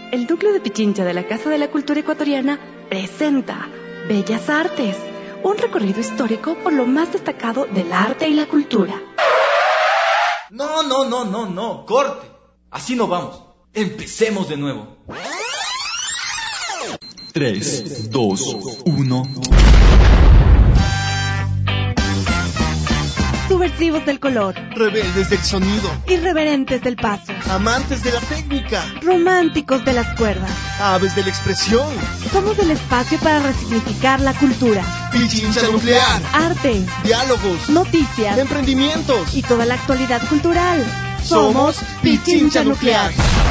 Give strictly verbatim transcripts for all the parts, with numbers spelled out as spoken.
El núcleo de Pichincha de la Casa de la Cultura Ecuatoriana presenta Bellas Artes, un recorrido histórico por lo más destacado del arte y la cultura. No, no, no, no, no, corte. Así no vamos. Empecemos de nuevo. tres, dos, uno... Subversivos del color, rebeldes del sonido, irreverentes del paso, amantes de la técnica, románticos de las cuerdas, aves de la expresión. Somos el espacio para resignificar la cultura. Pichincha nuclear, arte, diálogos, noticias, emprendimientos y toda la actualidad cultural. Somos Pichincha Nuclear.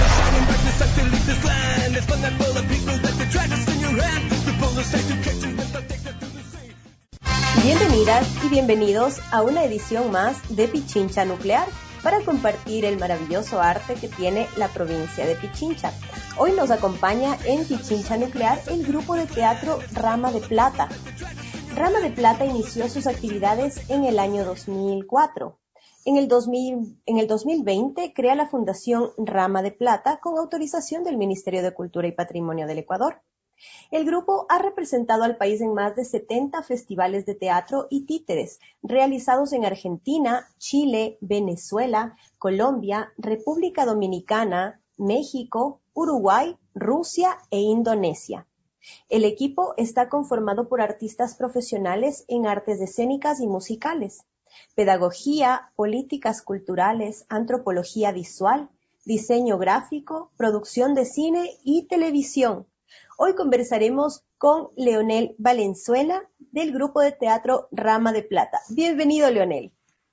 Bienvenidas y bienvenidos a una edición más de Pichincha Nuclear para compartir el maravilloso arte que tiene la provincia de Pichincha. Hoy nos acompaña en Pichincha Nuclear el grupo de teatro Rama de Plata. Rama de Plata inició sus actividades en el año dos mil cuatro. En el, dos mil, en el dos mil veinte crea la Fundación Rama de Plata con autorización del Ministerio de Cultura y Patrimonio del Ecuador. El grupo ha representado al país en más de setenta festivales de teatro y títeres, realizados en Argentina, Chile, Venezuela, Colombia, República Dominicana, México, Uruguay, Rusia e Indonesia. El equipo está conformado por artistas profesionales en artes escénicas y musicales, pedagogía, políticas culturales, antropología visual, diseño gráfico, producción de cine y televisión. Hoy conversaremos con Leonel Valenzuela del grupo de teatro Rama de Plata. Bienvenido, Leonel.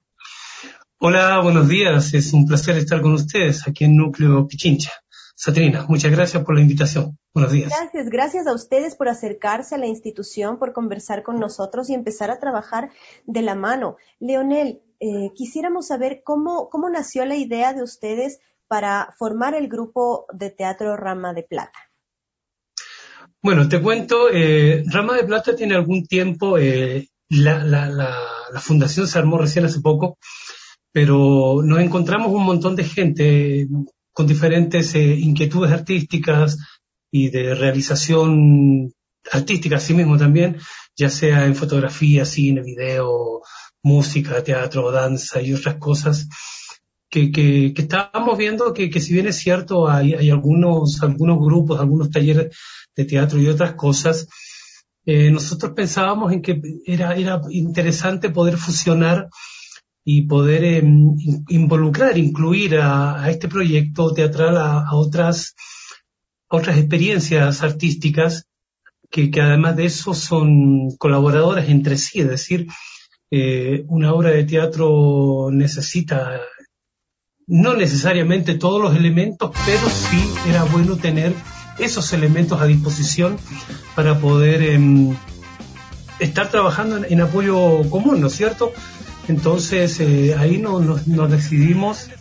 Hola, buenos días. Es un placer estar con ustedes aquí en Núcleo Pichincha. Satrina, muchas gracias por la invitación. Buenos días. Gracias, gracias a ustedes por acercarse a la institución, por conversar con nosotros y empezar a trabajar de la mano. Leonel, eh, quisiéramos saber cómo, cómo nació la idea de ustedes para formar el grupo de teatro Rama de Plata. Bueno, te cuento, eh, Rama de Plata tiene algún tiempo, eh, la, la, la, la fundación se armó recién hace poco, pero nos encontramos un montón de gente con diferentes eh, inquietudes artísticas y de realización artística así mismo también, ya sea en fotografía, cine, video, música, teatro, danza y otras cosas, que, que, que estábamos viendo que, que si bien es cierto, hay, hay algunos, algunos grupos, algunos talleres de teatro y otras cosas, eh, nosotros pensábamos en que era, era interesante poder fusionar y poder eh, involucrar, incluir a, a este proyecto teatral a, a otras, otras experiencias artísticas que, que además de eso son colaboradoras entre sí, es decir, eh, una obra de teatro necesita no necesariamente todos los elementos, pero sí era bueno tener esos elementos a disposición para poder eh, estar trabajando en, en apoyo común, ¿no es cierto? Entonces eh, ahí nos, nos, nos decidimos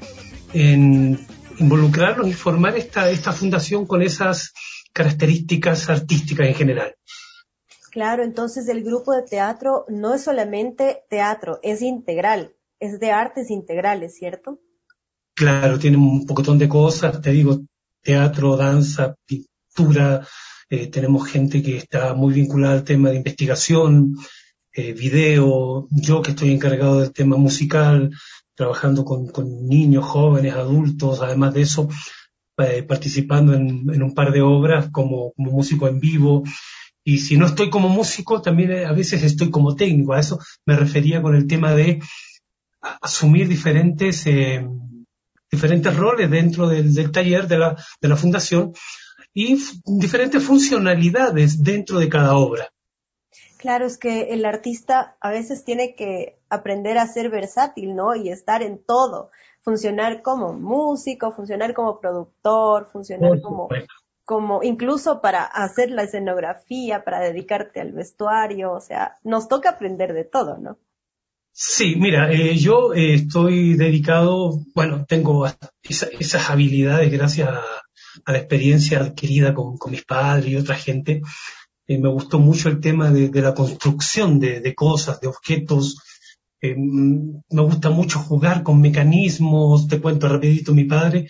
en involucrarnos y formar esta, esta fundación con esas características artísticas en general. Claro, entonces el grupo de teatro no es solamente teatro, es integral, es de artes integrales, ¿cierto? Claro, tiene un pocotón de cosas, te digo, teatro, danza, pintura, eh, tenemos gente que está muy vinculada al tema de investigación, eh, video, yo que estoy encargado del tema musical, trabajando con, con niños, jóvenes, adultos, además de eso, eh, participando en, en un par de obras como, como músico en vivo, y si no estoy como músico, también eh, a veces estoy como técnico, a eso me refería con el tema de asumir diferentes eh, diferentes roles dentro del, del taller de la, de la fundación y f- diferentes funcionalidades dentro de cada obra. Claro, es que el artista a veces tiene que aprender a ser versátil, ¿no? Y estar en todo, funcionar como músico, funcionar como productor, funcionar como, como incluso para hacer la escenografía, para dedicarte al vestuario, o sea, nos toca aprender de todo, ¿no? Sí, mira, eh, yo eh, estoy dedicado, bueno, tengo esa, esas habilidades gracias a, a la experiencia adquirida con, con mis padres y otra gente. Eh, me gustó mucho el tema de, de la construcción de, de cosas, de objetos. Eh, me gusta mucho jugar con mecanismos. Te cuento rapidito, mi padre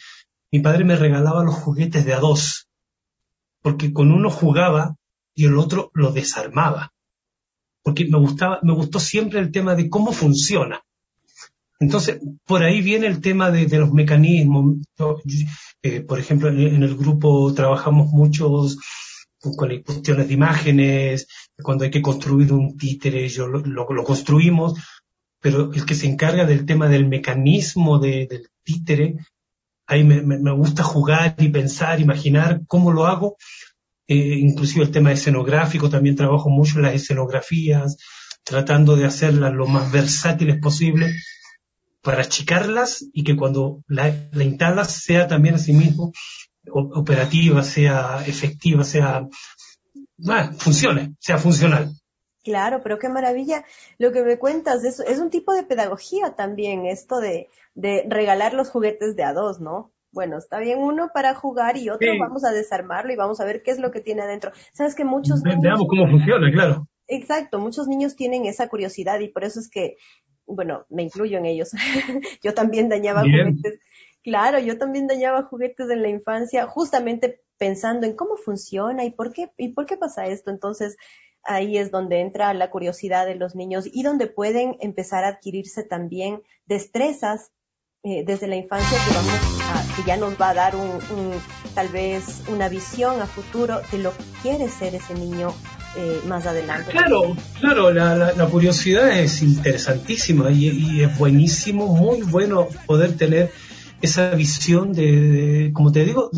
mi padre me regalaba los juguetes de a dos, porque con uno jugaba y el otro lo desarmaba, porque me gustaba, me gustó siempre el tema de cómo funciona. Entonces, por ahí viene el tema de, de los mecanismos. Yo, eh, por ejemplo, en, en el grupo trabajamos muchos con cuestiones de imágenes, cuando hay que construir un títere, yo lo, lo, lo construimos, pero el que se encarga del tema del mecanismo de, del títere, ahí me, me, me gusta jugar y pensar, imaginar cómo lo hago. Eh, inclusive el tema escenográfico, también trabajo mucho en las escenografías, tratando de hacerlas lo más versátiles posible para achicarlas y que cuando la, la instalas sea también a sí mismo operativa, sea efectiva, sea, bueno, funcione, sea funcional. Claro, pero qué maravilla lo que me cuentas. Es, es un tipo de pedagogía también, esto de, de regalar los juguetes de a dos, ¿no? Bueno, está bien uno para jugar y otro Sí. vamos a desarmarlo y vamos a ver qué es lo que tiene adentro. Sabes que muchos Ve- niños... Veamos cómo funciona, claro. Exacto, muchos niños tienen esa curiosidad y por eso es que, bueno, me incluyo en ellos. Yo también dañaba Bien. juguetes. Claro, yo también dañaba juguetes en la infancia, justamente pensando en cómo funciona y por qué, y por qué pasa esto. Entonces, ahí es donde entra la curiosidad de los niños y donde pueden empezar a adquirirse también destrezas eh, desde la infancia que vamos a, que ya nos va a dar un, un, tal vez una visión a futuro de lo que quiere ser ese niño eh, más adelante. Claro, claro, la, la, la curiosidad es interesantísima y, y es buenísimo, muy bueno poder tener esa visión de, de, como te digo,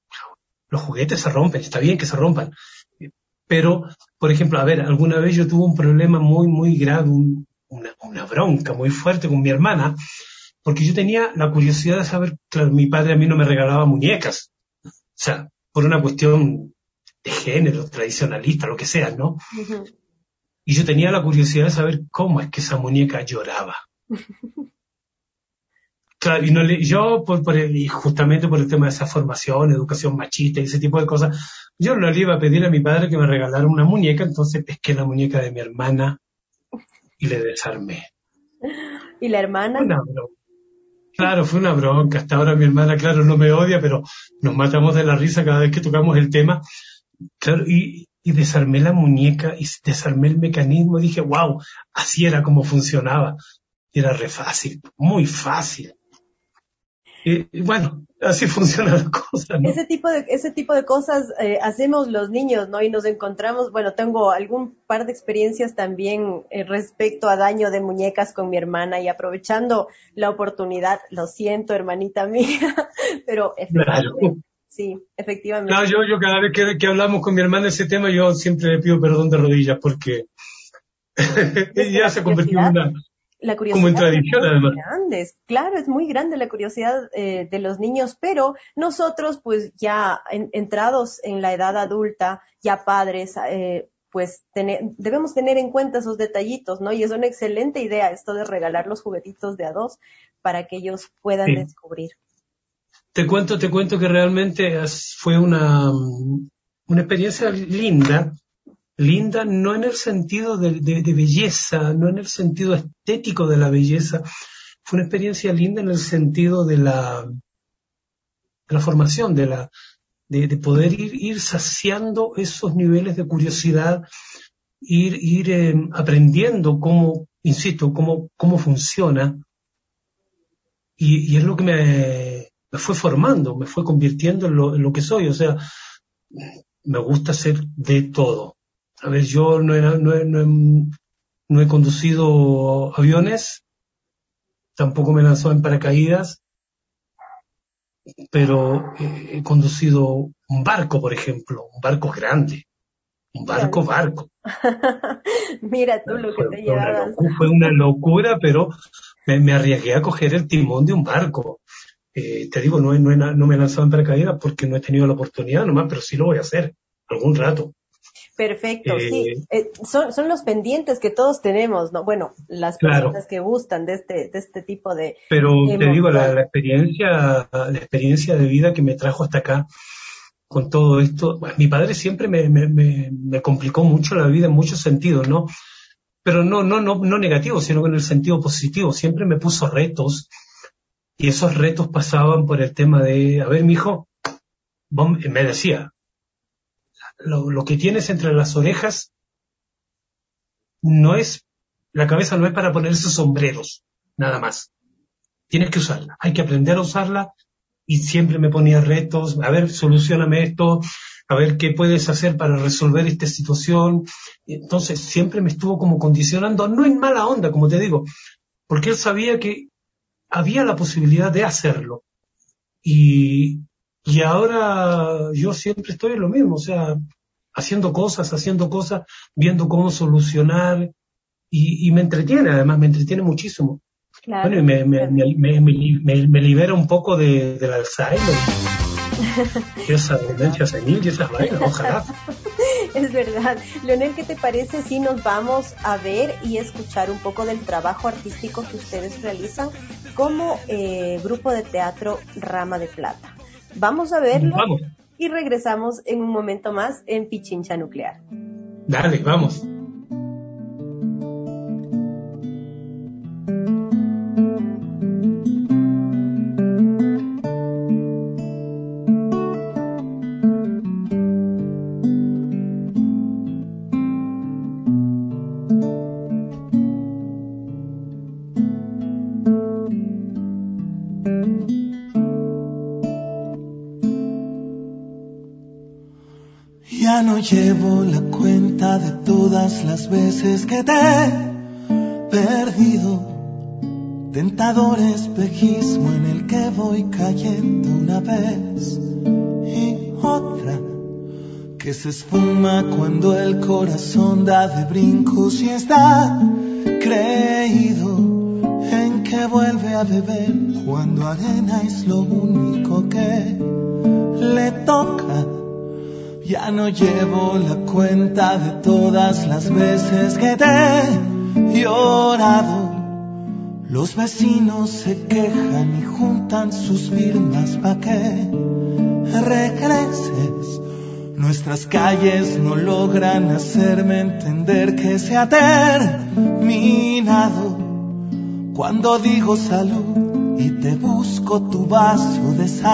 los juguetes se rompen, está bien que se rompan, pero, por ejemplo, a ver, alguna vez yo tuve un problema muy, muy grave, un, una, una bronca muy fuerte con mi hermana, porque yo tenía la curiosidad de saber, claro, mi padre a mí no me regalaba muñecas, o sea, por una cuestión de género, tradicionalista, lo que sea, ¿no? Uh-huh. Y yo tenía la curiosidad de saber cómo es que esa muñeca lloraba. Claro, y no le, yo, por, por el, y justamente por el tema de esa formación, educación machista y ese tipo de cosas, yo no le iba a pedir a mi padre que me regalara una muñeca, entonces pesqué la muñeca de mi hermana y le desarmé. ¿Y la hermana? Una bronca. Claro, fue una bronca. Hasta ahora mi hermana, claro, no me odia, pero nos matamos de la risa cada vez que tocamos el tema. Claro, y, y desarmé la muñeca y desarmé el mecanismo. Dije, wow, así era como funcionaba. Y era re fácil, muy fácil. Y, y bueno, así funcionan las cosas, ¿no? Ese tipo de, ese tipo de cosas eh, hacemos los niños, ¿no? Y nos encontramos, bueno, tengo algún par de experiencias también eh, respecto a daño de muñecas con mi hermana y aprovechando la oportunidad, lo siento, hermanita mía, pero efectivamente, Claro. sí, efectivamente. Claro, yo, yo cada vez que, que hablamos con mi hermana de ese tema, yo siempre le pido perdón de rodillas porque ya se convirtió en una... La curiosidad como en tradición, es muy además. grande, claro, es muy grande la curiosidad eh, de los niños, pero nosotros, pues ya en, entrados en la edad adulta, ya padres, eh, pues tener, debemos tener en cuenta esos detallitos, ¿no? Y es una excelente idea esto de regalar los juguetitos de a dos para que ellos puedan Sí. descubrir. Te cuento, te cuento que realmente es- fue una, una experiencia linda. Linda no en el sentido de, de, de belleza, no en el sentido estético de la belleza, fue una experiencia linda en el sentido de la, de la formación, de, la, de, de poder ir, ir saciando esos niveles de curiosidad, ir, ir eh, aprendiendo cómo, insisto, cómo, cómo funciona, y, y es lo que me, me fue formando, me fue convirtiendo en lo, en lo que soy, o sea, me gusta hacer de todo. A ver, yo no, era, no, he, no, he, no he conducido aviones, tampoco me he lanzado en paracaídas, pero he, he conducido un barco, por ejemplo, un barco grande, un barco, barco. Mira tú lo que Fue, te fue, una llevabas. locura, fue una locura, pero me, me arriesgué a coger el timón de un barco. Eh, te digo, no, he, no, he, no me he lanzado en paracaídas porque no he tenido la oportunidad nomás, pero sí lo voy a hacer algún rato. Perfecto, Eh, sí. Eh, son, son los pendientes que todos tenemos, ¿no? Bueno, las Claro. personas que gustan de este, de este tipo de... Pero te emoción. digo, la, la experiencia, la experiencia de vida que me trajo hasta acá con todo esto, bueno, mi padre siempre me, me, me, me complicó mucho la vida en muchos sentidos, ¿no? Pero no, no, no, no negativo, sino en el sentido positivo. Siempre me puso retos Y esos retos pasaban por el tema de, a ver, mijo, vos, me decía, lo, lo que tienes entre las orejas no es, la cabeza no es para ponerse sombreros, nada más. Tienes que usarla, hay que aprender a usarla, y siempre me ponía retos, a ver, solucioname esto, a ver qué puedes hacer para resolver esta situación. Entonces siempre me estuvo como condicionando, no en mala onda, como te digo, porque él sabía que había la posibilidad de hacerlo. Y, y ahora yo siempre estoy en lo mismo, o sea, haciendo cosas, haciendo cosas, viendo cómo solucionar, y, y me entretiene, además, me entretiene muchísimo. Claro, bueno, y me, me, claro. me, me, me, me libera un poco de, del Alzheimer, esa demencia senil y esas vainas, ojalá. Es verdad. Leonel, ¿qué te parece si nos vamos a ver y escuchar un poco del trabajo artístico que ustedes realizan como eh, grupo de teatro Rama de Plata? Vamos a verlo. Vamos. Y regresamos en un momento más en Pichincha Nuclear. Dale, vamos. Ya no llevo la cuenta de todas las veces que te he perdido. Tentador espejismo en el que voy cayendo una vez y otra, que se esfuma cuando el corazón da de brincos y está creído en que vuelve a beber cuando arena es lo único que le toca. Ya no llevo la cuenta de todas las veces que te he llorado. Los vecinos se quejan y juntan sus firmas pa' que regreses. Nuestras calles no logran hacerme entender que se ha terminado. Cuando digo salud y te busco, tu vaso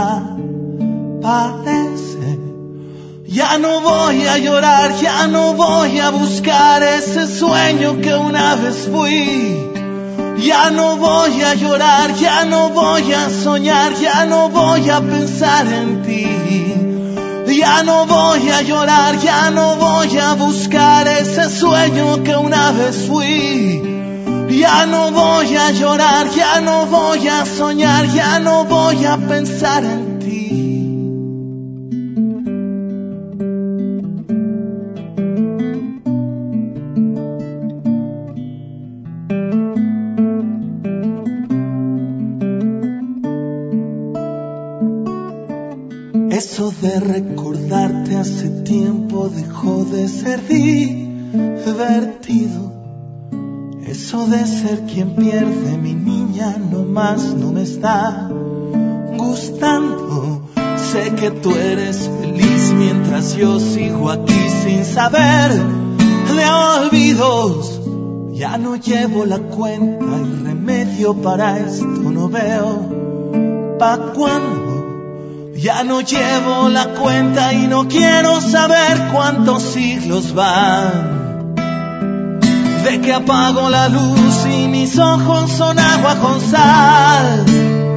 desaparece. Ya no voy a llorar, ya no voy a buscar ese sueño que una vez fui. Ya no voy a llorar, ya no voy a soñar, ya no voy a pensar en ti. Ya no voy a llorar, ya no voy a buscar ese sueño que una vez fui. Ya no voy a llorar, ya no voy a soñar, ya no voy a pensar en ti. Eso de recordarte hace tiempo dejó de ser divertido. Eso de ser quien pierde, mi niña, no más no me está gustando. Sé que tú eres feliz mientras yo sigo aquí sin saber de olvidos. Ya no llevo la cuenta y remedio para esto no veo. ¿Pa' cuándo? Ya no llevo la cuenta y no quiero saber cuántos siglos van. De que apago la luz y mis ojos son agua con sal.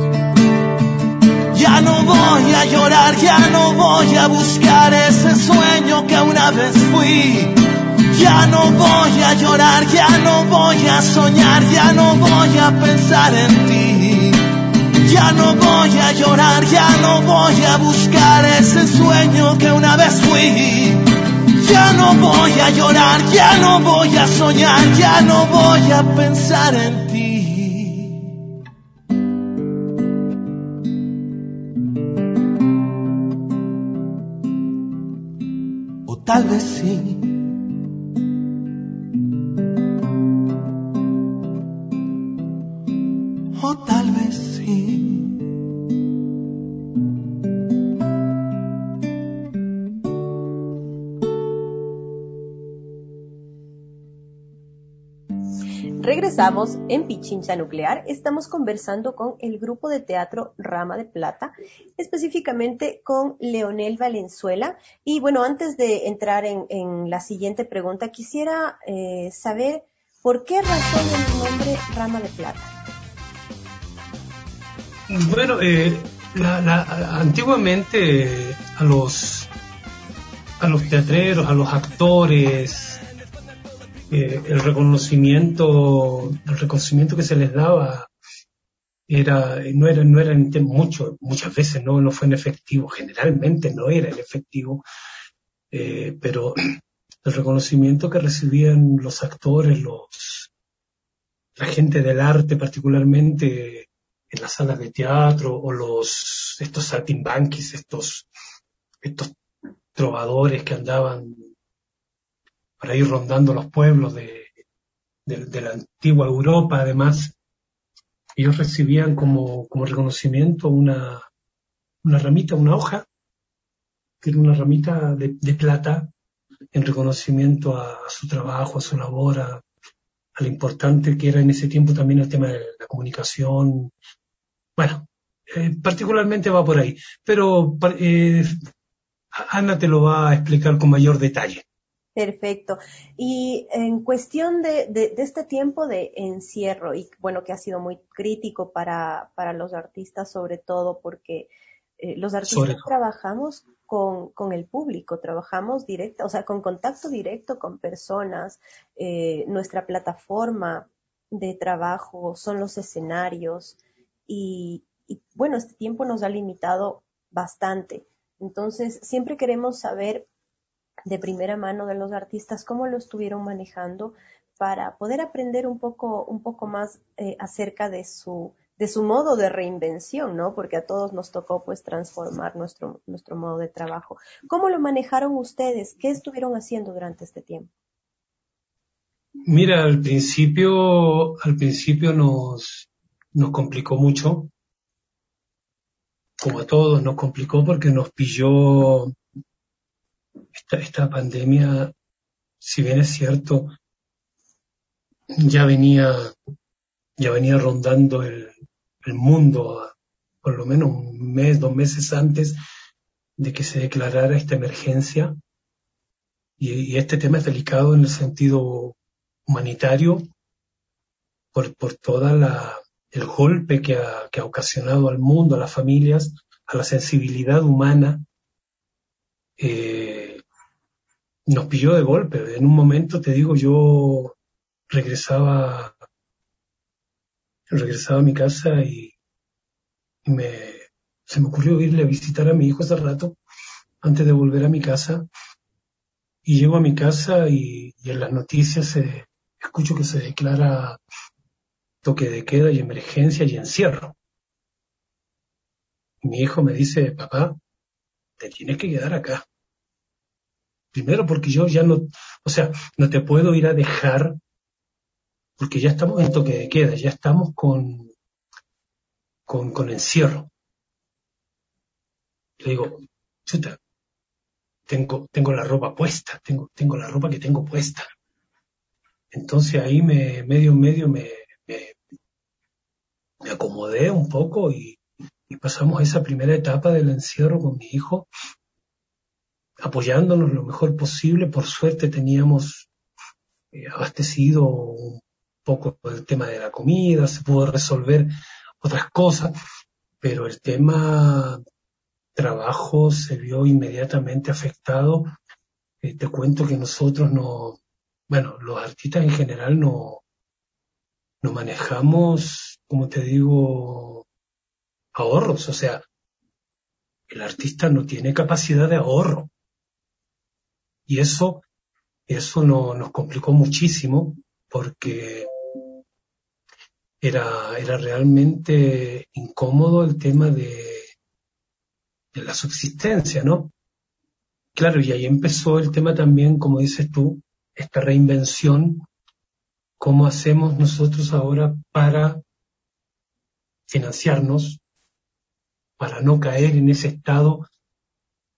Ya no voy a llorar, ya no voy a buscar ese sueño que una vez fui. Ya no voy a llorar, ya no voy a soñar, ya no voy a pensar en ti. Ya no voy a llorar, ya no voy a buscar ese sueño que una vez fui. Ya no voy a llorar, ya no voy a soñar, ya no voy a pensar en ti. O tal vez sí. O tal vez sí. Regresamos en Pichincha Nuclear. Estamos conversando con el grupo de teatro Rama de Plata, específicamente con Leonel Valenzuela. Y bueno, antes de entrar en, en la siguiente pregunta, quisiera eh, saber por qué razón el nombre Rama de Plata. Bueno, eh, la, la, antiguamente a los a los teatreros, a los actores, Eh, el reconocimiento el reconocimiento que se les daba era no era no era mucho muchas veces no no fue en efectivo, generalmente no era en efectivo, eh, pero el reconocimiento que recibían los actores, los la gente del arte, particularmente en las salas de teatro, o los estos saltimbanquis, estos estos trovadores que andaban por ahí rondando los pueblos de, de, de la antigua Europa. Además, ellos recibían como, como reconocimiento una, una ramita, una hoja, que era una ramita de, de plata, en reconocimiento a, a su trabajo, a su labor, a, a lo importante que era en ese tiempo también el tema de la comunicación. Bueno, eh, particularmente va por ahí, pero eh, Ana te lo va a explicar con mayor detalle. Perfecto. Y en cuestión de, de, de este tiempo de encierro, y bueno, que ha sido muy crítico para, para los artistas, sobre todo porque eh, los artistas trabajamos con, con el público, trabajamos directo, o sea, con contacto directo con personas. Eh, nuestra plataforma de trabajo son los escenarios y, y bueno, este tiempo nos ha limitado bastante. Entonces, siempre queremos saber de primera mano de los artistas cómo lo estuvieron manejando para poder aprender un poco un poco más eh, acerca de su de su modo de reinvención, ¿no? Porque a todos nos tocó pues transformar nuestro nuestro modo de trabajo. ¿Cómo lo manejaron ustedes? ¿Qué estuvieron haciendo durante este tiempo? Mira, al principio al principio nos nos complicó mucho, como a todos nos complicó, porque nos pilló Esta, esta pandemia, si bien es cierto, ya venía, ya venía rondando el, el mundo, por lo menos un mes, dos meses antes de que se declarara esta emergencia. Y, y este tema es delicado en el sentido humanitario, por, por toda la, el golpe que ha, que ha ocasionado al mundo, a las familias, a la sensibilidad humana. Eh, nos pilló de golpe. En un momento, te digo, yo regresaba regresaba a mi casa y me se me ocurrió irle a visitar a mi hijo hace rato, antes de volver a mi casa, y llego a mi casa y, y en las noticias se, escucho que se declara toque de queda y emergencia y encierro. Y mi hijo me dice: papá, te tienes que quedar acá. Primero porque yo ya no, o sea, no te puedo ir a dejar, porque ya estamos en toque de queda, ya estamos con, con, con encierro. Le digo: chuta, tengo, tengo la ropa puesta, tengo, tengo la ropa que tengo puesta. Entonces ahí me, medio, medio me, me, me acomodé un poco y, y pasamos esa primera etapa del encierro con mi hijo, apoyándonos lo mejor posible. Por suerte teníamos eh, abastecido un poco el tema de la comida, se pudo resolver otras cosas, pero el tema trabajo se vio inmediatamente afectado. Eh, te cuento que nosotros no, bueno, los artistas en general no, no manejamos, como te digo, ahorros. O sea, el artista no tiene capacidad de ahorro. Y eso, eso no, nos complicó muchísimo, porque era, era realmente incómodo el tema de, de la subsistencia, ¿no? Claro, y ahí empezó el tema también, como dices tú, esta reinvención. ¿Cómo hacemos nosotros ahora para financiarnos, para no caer en ese estado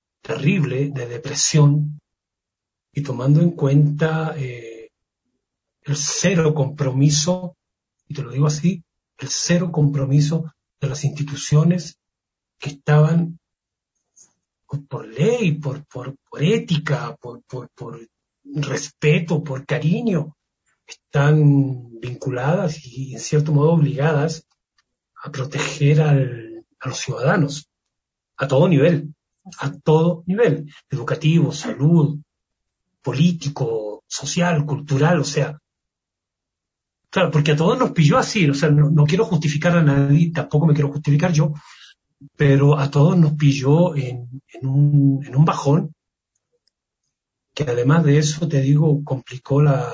terrible de depresión? Y tomando en cuenta eh, el cero compromiso, y te lo digo así, el cero compromiso de las instituciones que estaban por, por ley, por, por, por ética, por, por, por respeto, por cariño, están vinculadas y en cierto modo obligadas a proteger al, a los ciudadanos a todo nivel, a todo nivel, educativo, salud, político, social, cultural, o sea, claro, porque a todos nos pilló así, o sea, no, no quiero justificar a nadie, tampoco me quiero justificar yo, pero a todos nos pilló en, en, un, en un bajón que además de eso, te digo, complicó la,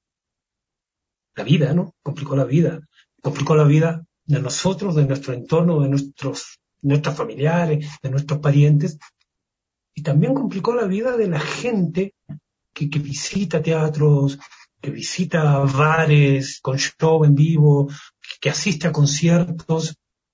la vida, ¿no? Complicó la vida, complicó la vida de nosotros, de nuestro entorno, de nuestros, nuestros familiares, de nuestros parientes, y también complicó la vida de la gente que, que visita teatros, que visita bares con show en vivo, que asiste a conciertos,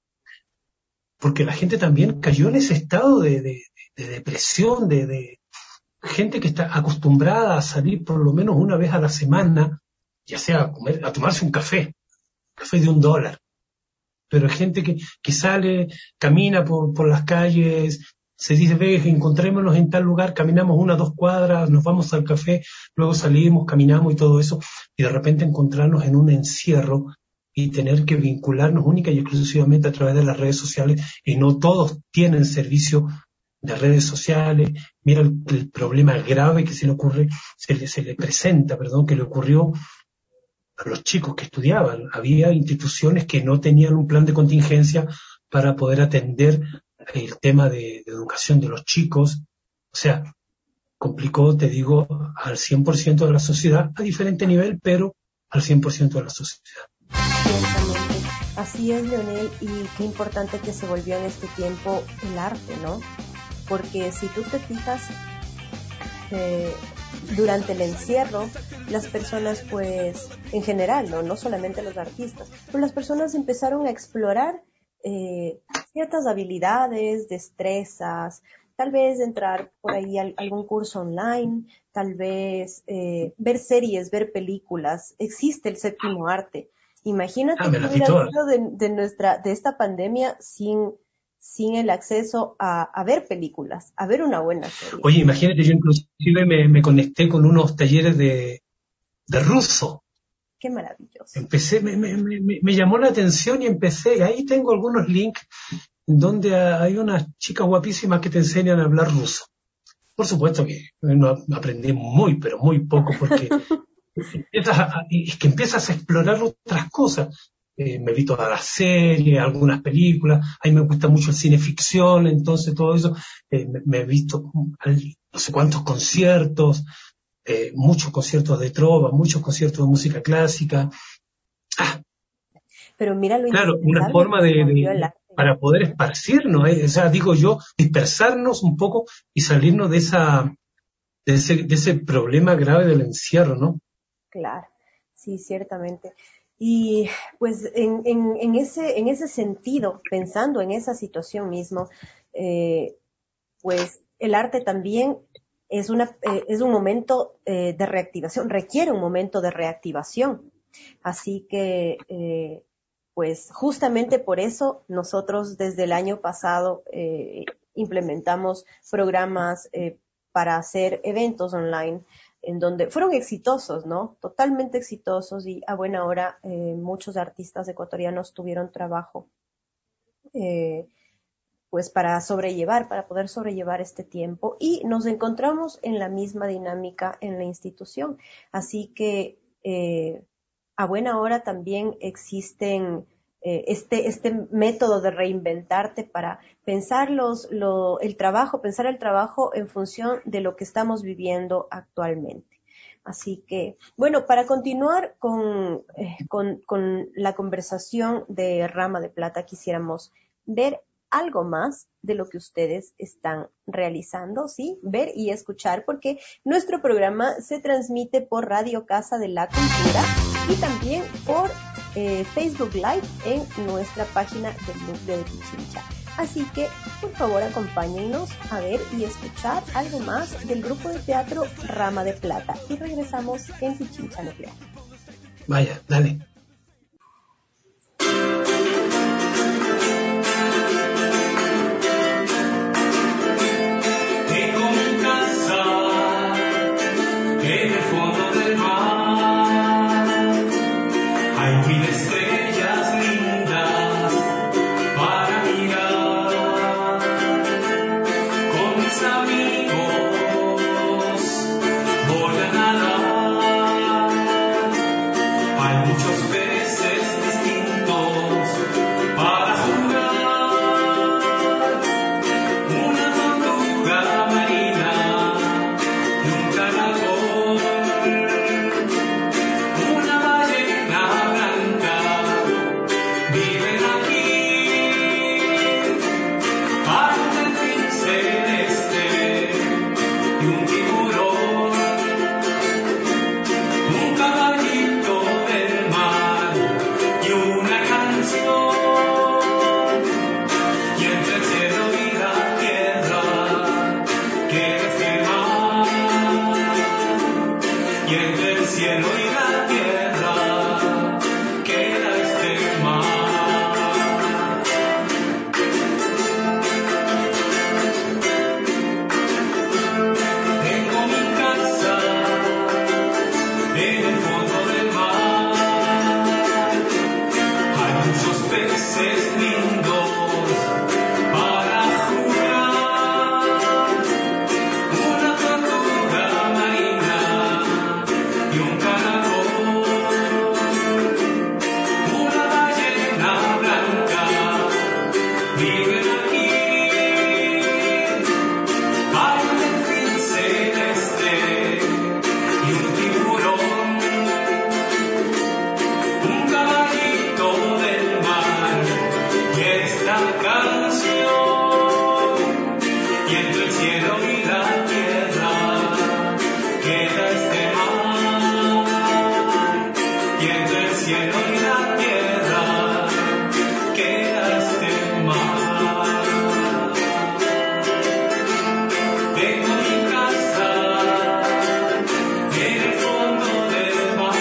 porque la gente también cayó en ese estado de, de, de depresión, de, de gente que está acostumbrada a salir por lo menos una vez a la semana, ya sea a, comer, a tomarse un café, café de un dólar, pero hay gente que, que sale, camina por, por las calles, se dice, ve, encontrémonos en tal lugar, caminamos una, dos cuadras, nos vamos al café, luego salimos, caminamos y todo eso, y de repente encontrarnos en un encierro y tener que vincularnos única y exclusivamente a través de las redes sociales, y no todos tienen servicio de redes sociales. Mira el, el problema grave que se le ocurre, se le, se le presenta, perdón, que le ocurrió a los chicos que estudiaban. Había instituciones que no tenían un plan de contingencia para poder atender el tema de, de educación de los chicos. O sea, complicó, te digo, al cien por ciento de la sociedad, a diferente nivel, pero al cien por ciento de la sociedad. Ciertamente. Así es, Leonel, y qué importante que se volvió en este tiempo el arte, ¿no? Porque si tú te fijas, eh, durante el encierro, las personas, pues, en general, ¿no? No solamente los artistas, pero las personas empezaron a explorar eh, ciertas habilidades, destrezas, tal vez entrar por ahí a algún curso online, tal vez eh, ver series, ver películas. Existe el séptimo arte. Imagínate ah, que hubiera sido de, de nuestra, de esta pandemia sin, sin el acceso a, a ver películas, a ver una buena serie. Oye, imagínate, yo inclusive me, me conecté con unos talleres de, de ruso. Qué maravilloso. Empecé, me, me, me, me llamó la atención y empecé, ahí tengo algunos links en donde hay unas chicas guapísimas que te enseñan a hablar ruso. Por supuesto que no aprendí muy, pero muy poco, porque empiezas a, es que empiezas a explorar otras cosas. Eh, me vi todas las series, algunas películas, a mí me gusta mucho el cine ficción, entonces todo eso, eh, me, me he visto no sé cuántos conciertos, eh, muchos conciertos de trova, muchos conciertos de música clásica. Ah, pero mira lo claro, una forma de, de para poder esparcirnos, eh, o sea, digo yo, dispersarnos un poco y salirnos de esa de ese, de ese problema grave del encierro, ¿no? Claro, sí, ciertamente. Y pues en, en, en ese en ese sentido, pensando en esa situación mismo, eh, pues el arte también es una eh, es un momento eh, de reactivación, requiere un momento de reactivación. Así que eh, pues justamente por eso nosotros desde el año pasado eh, implementamos programas eh, para hacer eventos online en donde fueron exitosos, ¿no? Totalmente exitosos, y a buena hora eh, muchos artistas ecuatorianos tuvieron trabajo eh, pues para sobrellevar, para poder sobrellevar este tiempo, y nos encontramos en la misma dinámica en la institución. Así que eh, a buena hora también existen eh, este, este método de reinventarte para pensar los, lo, el trabajo, pensar el trabajo en función de lo que estamos viviendo actualmente. Así que, bueno, para continuar con, eh, con, con la conversación de Rama de Plata, quisiéramos ver algo más de lo que ustedes están realizando, ¿sí? Ver y escuchar, porque nuestro programa se transmite por Radio Casa de la Cultura y también por eh, Facebook Live en nuestra página del núcleo de Pichincha. Así que, por favor, acompáñennos a ver y escuchar algo más del grupo de teatro Rama de Plata. Y regresamos en Pichincha Nuclear. Vaya, dale. Tengo mi casa en el fondo del mar. Hay mil estrellas lindas para mirar. Con mis amigos voy a nadar. Hay muchos peces distintos para jugar. Una tortuga marina y un caracol. Una ballena blanca viven aquí. Hay un delfín celeste y un tiburón. Un caballito del mar y una canción. Y entre el cielo y la tierra queda este mar. Y entre el cielo y la tierra queda este mar. Tengo mi casa en el fondo del mar. Hay muchos peces lindos para jugar. Una tortuga marina y un caracol. Una ballena blanca viven aquí. Hay un delfín celeste y un tiburón. Un caballito del mar y esta canción. Y entre el cielo y la tierra queda este mar. Y entre el cielo y la tierra queda este mar. Tengo mi casa en el fondo del mar.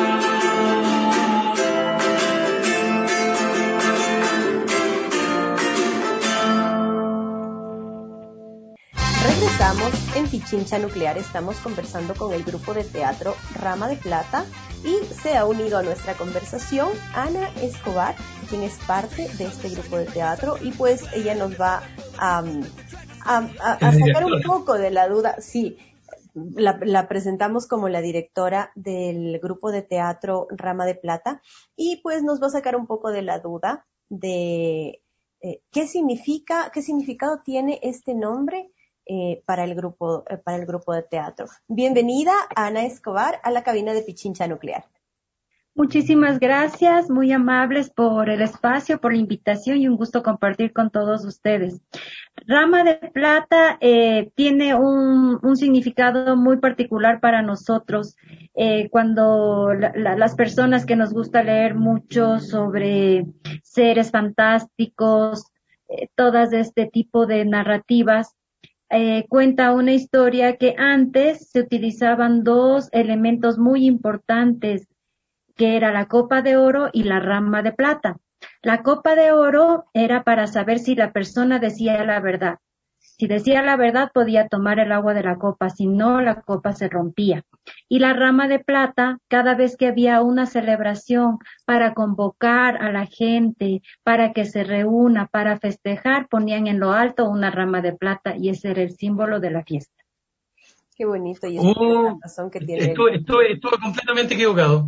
Regresamos en Pichincha Nuclear. Estamos conversando con el grupo de teatro Rama de Plata y se ha unido a nuestra conversación Ana Escobar, quien es parte de este grupo de teatro, y pues ella nos va a, a, a, a sacar un poco de la duda. Sí, la, la presentamos como la directora del grupo de teatro Rama de Plata y pues nos va a sacar un poco de la duda de eh, qué significa, qué significado tiene este nombre Eh, para el grupo eh, para el grupo de teatro. Bienvenida, Ana Escobar, a la cabina de Pichincha Nuclear. Muchísimas gracias, muy amables por el espacio, por la invitación y un gusto compartir con todos ustedes. Rama de Plata eh, tiene un, un significado muy particular para nosotros. Eh, cuando la, la, las personas que nos gusta leer mucho sobre seres fantásticos, eh, todas de este tipo de narrativas, Eh, cuenta una historia que antes se utilizaban dos elementos muy importantes, que era la copa de oro y la rama de plata. La copa de oro era para saber si la persona decía la verdad. Si decía la verdad podía tomar el agua de la copa, si no la copa se rompía. Y la rama de plata, cada vez que había una celebración para convocar a la gente, para que se reúna, para festejar, ponían en lo alto una rama de plata y ese era el símbolo de la fiesta. Qué bonito, y es Oh, la razón que tiene. estuve, estuve, estuve completamente equivocado.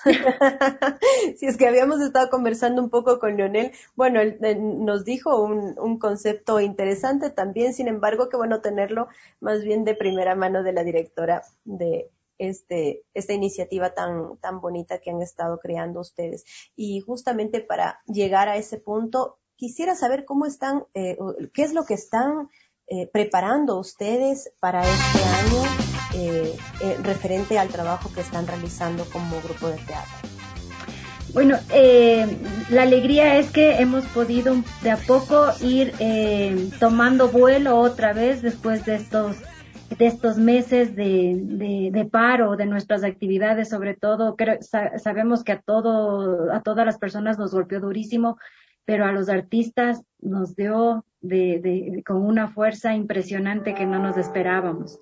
Si es que habíamos estado conversando un poco con Leonel, bueno, él, él nos dijo un, un concepto interesante también, sin embargo, qué bueno tenerlo más bien de primera mano de la directora de este esta iniciativa tan tan bonita que han estado creando ustedes. Y justamente para llegar a ese punto, quisiera saber cómo están, eh, qué es lo que están eh, preparando ustedes para este año eh, eh, referente al trabajo que están realizando como grupo de teatro. Bueno, eh, la alegría es que hemos podido de a poco ir eh, tomando vuelo otra vez después de estos de estos meses de, de, de paro de nuestras actividades, sobre todo creo, sa- sabemos que a todo a todas las personas nos golpeó durísimo, pero a los artistas nos dio de, de, de- con una fuerza impresionante que no nos esperábamos.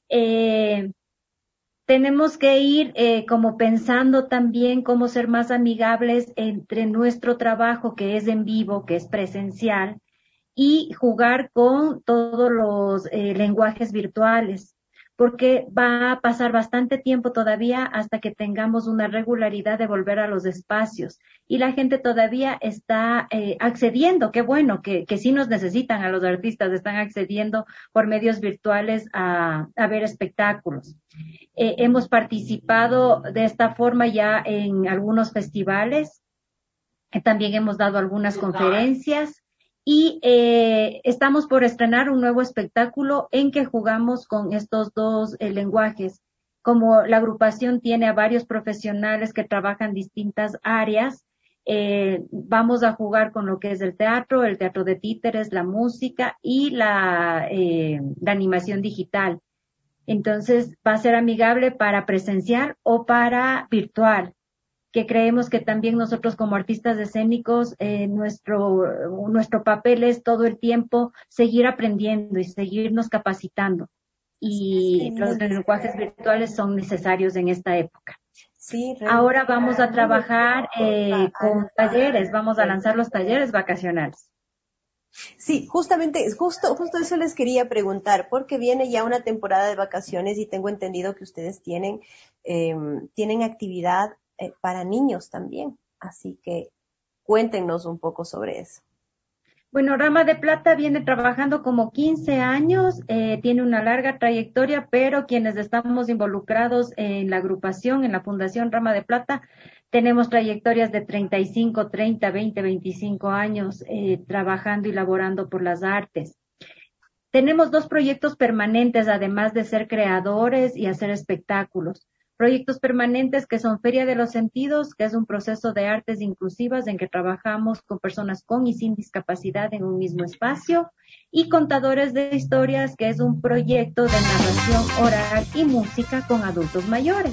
Eh, Tenemos que ir eh, como pensando también cómo ser más amigables entre nuestro trabajo que es en vivo, que es presencial, y jugar con todos los eh, lenguajes virtuales, porque va a pasar bastante tiempo todavía hasta que tengamos una regularidad de volver a los espacios. Y la gente todavía está eh, accediendo, qué bueno, que, que sí nos necesitan a los artistas, están accediendo por medios virtuales a, a ver espectáculos. Eh, hemos participado de esta forma ya en algunos festivales, eh, también hemos dado algunas conferencias y eh, estamos por estrenar un nuevo espectáculo en que jugamos con estos dos eh, lenguajes. Como la agrupación tiene a varios profesionales que trabajan distintas áreas, eh, vamos a jugar con lo que es el teatro, el teatro de títeres, la música y la, eh, la animación digital. Entonces va a ser amigable para presencial o para virtual, que creemos que también nosotros como artistas escénicos, eh, nuestro, nuestro papel es todo el tiempo seguir aprendiendo y seguirnos capacitando. Y los lenguajes virtuales son necesarios en esta época. Sí, ahora vamos a trabajar eh, con talleres, vamos a lanzar los talleres vacacionales. Sí, justamente, justo, justo eso les quería preguntar, porque viene ya una temporada de vacaciones y tengo entendido que ustedes tienen, eh, tienen actividad eh, para niños también. Así que cuéntenos un poco sobre eso. Bueno, Rama de Plata viene trabajando como quince años, eh, tiene una larga trayectoria, pero quienes estamos involucrados en la agrupación, en la Fundación Rama de Plata, tenemos trayectorias de treinta y cinco, treinta, veinte, veinticinco años eh, trabajando y laborando por las artes. Tenemos dos proyectos permanentes, además de ser creadores y hacer espectáculos. Proyectos permanentes que son Feria de los Sentidos, que es un proceso de artes inclusivas en que trabajamos con personas con y sin discapacidad en un mismo espacio. Y Contadores de Historias, que es un proyecto de narración oral y música con adultos mayores.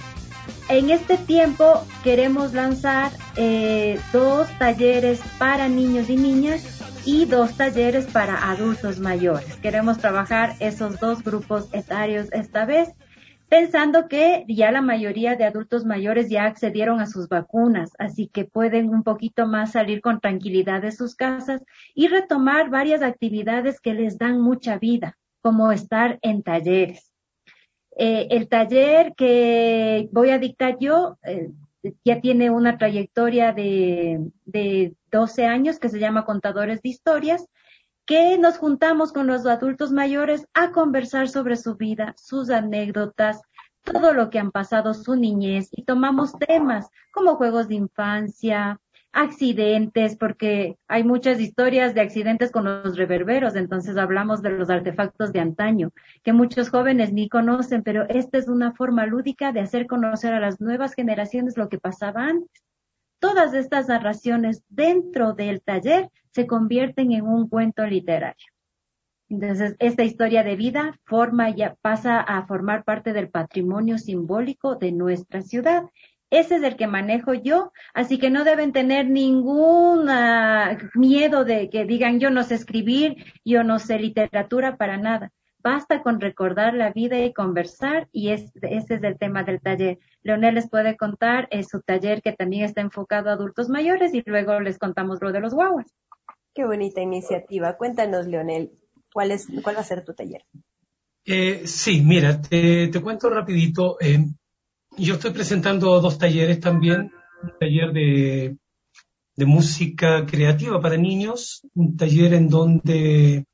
En este tiempo queremos lanzar eh, dos talleres para niños y niñas y dos talleres para adultos mayores. Queremos trabajar esos dos grupos etarios esta vez, pensando que ya la mayoría de adultos mayores ya accedieron a sus vacunas, así que pueden un poquito más salir con tranquilidad de sus casas y retomar varias actividades que les dan mucha vida, como estar en talleres. Eh, el taller que voy a dictar yo eh, ya tiene una trayectoria de, de doce años que se llama Contadores de Historias, que nos juntamos con los adultos mayores a conversar sobre su vida, sus anécdotas, todo lo que han pasado, su niñez, y tomamos temas como juegos de infancia, accidentes, porque hay muchas historias de accidentes con los reverberos, entonces hablamos de los artefactos de antaño, que muchos jóvenes ni conocen, pero esta es una forma lúdica de hacer conocer a las nuevas generaciones lo que pasaba antes. Todas estas narraciones dentro del taller se convierten en un cuento literario. Entonces, esta historia de vida forma ya pasa a formar parte del patrimonio simbólico de nuestra ciudad. Ese es el que manejo yo, así que no deben tener ningún uh, miedo de que digan yo no sé escribir, yo no sé literatura, para nada. Basta con recordar la vida y conversar, y es, ese es el tema del taller. Leonel les puede contar eh, su taller, que también está enfocado a adultos mayores, y luego les contamos lo de los guaguas. Qué bonita iniciativa. Cuéntanos, Leonel, ¿cuál es, cuál va a ser tu taller? Eh, sí, mira, te, te cuento rapidito. Eh, yo estoy presentando dos talleres también. Un taller de, de música creativa para niños, un taller en donde...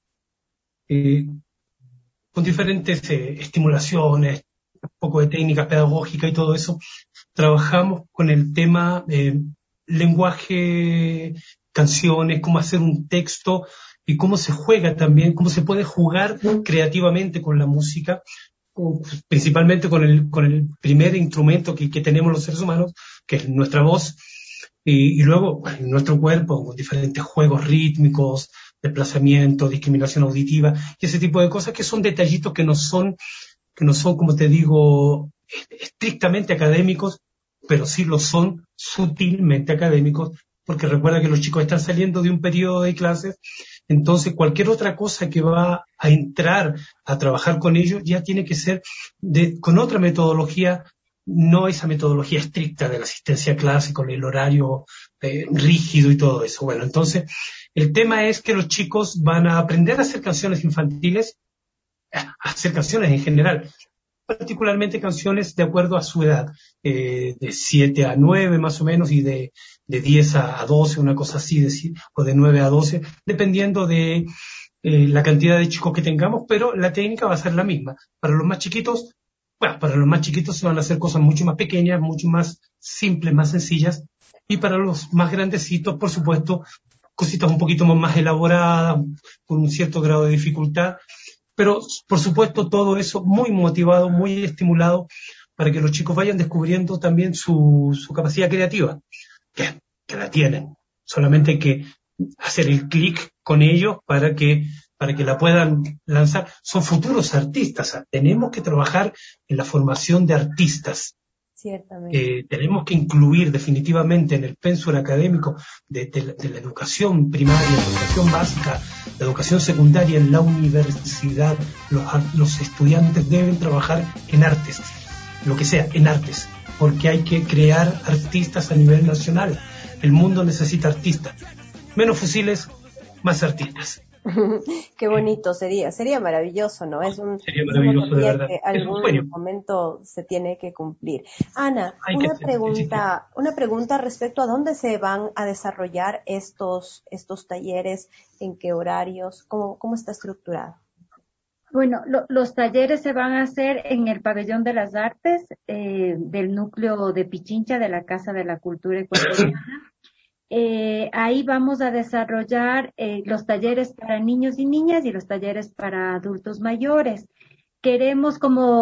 Eh, con diferentes eh, estimulaciones, un poco de técnica pedagógica y todo eso, trabajamos con el tema eh, lenguaje, canciones, cómo hacer un texto y cómo se juega también, cómo se puede jugar creativamente con la música, principalmente con el, con el primer instrumento que, que tenemos los seres humanos, que es nuestra voz, Y, y luego, bueno, en nuestro cuerpo, con diferentes juegos rítmicos, desplazamiento, discriminación auditiva, y ese tipo de cosas que son detallitos que no son, que no son, como te digo, estrictamente académicos, pero sí lo son sutilmente académicos, porque recuerda que los chicos están saliendo de un periodo de clases, entonces cualquier otra cosa que va a entrar a trabajar con ellos ya tiene que ser de, con otra metodología, no esa metodología estricta de la asistencia clásica, con el horario eh, rígido y todo eso. Bueno, entonces el tema es que los chicos van a aprender a hacer canciones infantiles, a hacer canciones en general, particularmente canciones de acuerdo a su edad, eh, de siete a nueve más o menos, y de, de diez a doce, una cosa así, de, o de nueve a doce, dependiendo de eh, la cantidad de chicos que tengamos, pero la técnica va a ser la misma. Para los más chiquitos, bueno, para los más chiquitos se van a hacer cosas mucho más pequeñas, mucho más simples, más sencillas, y para los más grandecitos, por supuesto, cositas un poquito más elaboradas, con un cierto grado de dificultad, pero por supuesto todo eso muy motivado, muy estimulado, para que los chicos vayan descubriendo también su, su capacidad creativa, que, que la tienen. Solamente hay que hacer el clic con ellos para que, para que la puedan lanzar. Son futuros artistas, tenemos que trabajar en la formación de artistas. Ciertamente. Eh, tenemos que incluir definitivamente en el pensum académico de, de, la, de la educación primaria, la educación básica, la educación secundaria, en la universidad. Los, los estudiantes deben trabajar en artes, lo que sea, en artes, porque hay que crear artistas a nivel nacional. El mundo necesita artistas. Menos fusiles, más artistas. Qué bonito sería, sería maravilloso, ¿no? Es un, sería maravilloso, de verdad. Que algún momento se tiene que cumplir. Ana, Hay una que pregunta, una pregunta respecto a dónde se van a desarrollar estos, estos talleres, en qué horarios, cómo, cómo está estructurado. Bueno, lo, los talleres se van a hacer en el Pabellón de las Artes eh, del núcleo de Pichincha de la Casa de la Cultura Ecuatoriana. Eh, ahí vamos a desarrollar eh, los talleres para niños y niñas y los talleres para adultos mayores. Queremos,